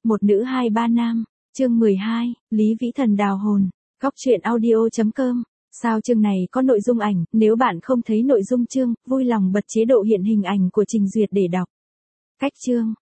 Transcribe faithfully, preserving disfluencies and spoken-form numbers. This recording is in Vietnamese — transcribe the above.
một nữ hai ba nam, chương mười hai, Lý Vĩ Thần đào hồn, góc truyện audio chấm com. Sao chương này có nội dung ảnh, nếu bạn không thấy nội dung chương, vui lòng bật chế độ hiện hình ảnh của trình duyệt để đọc. Cách chương,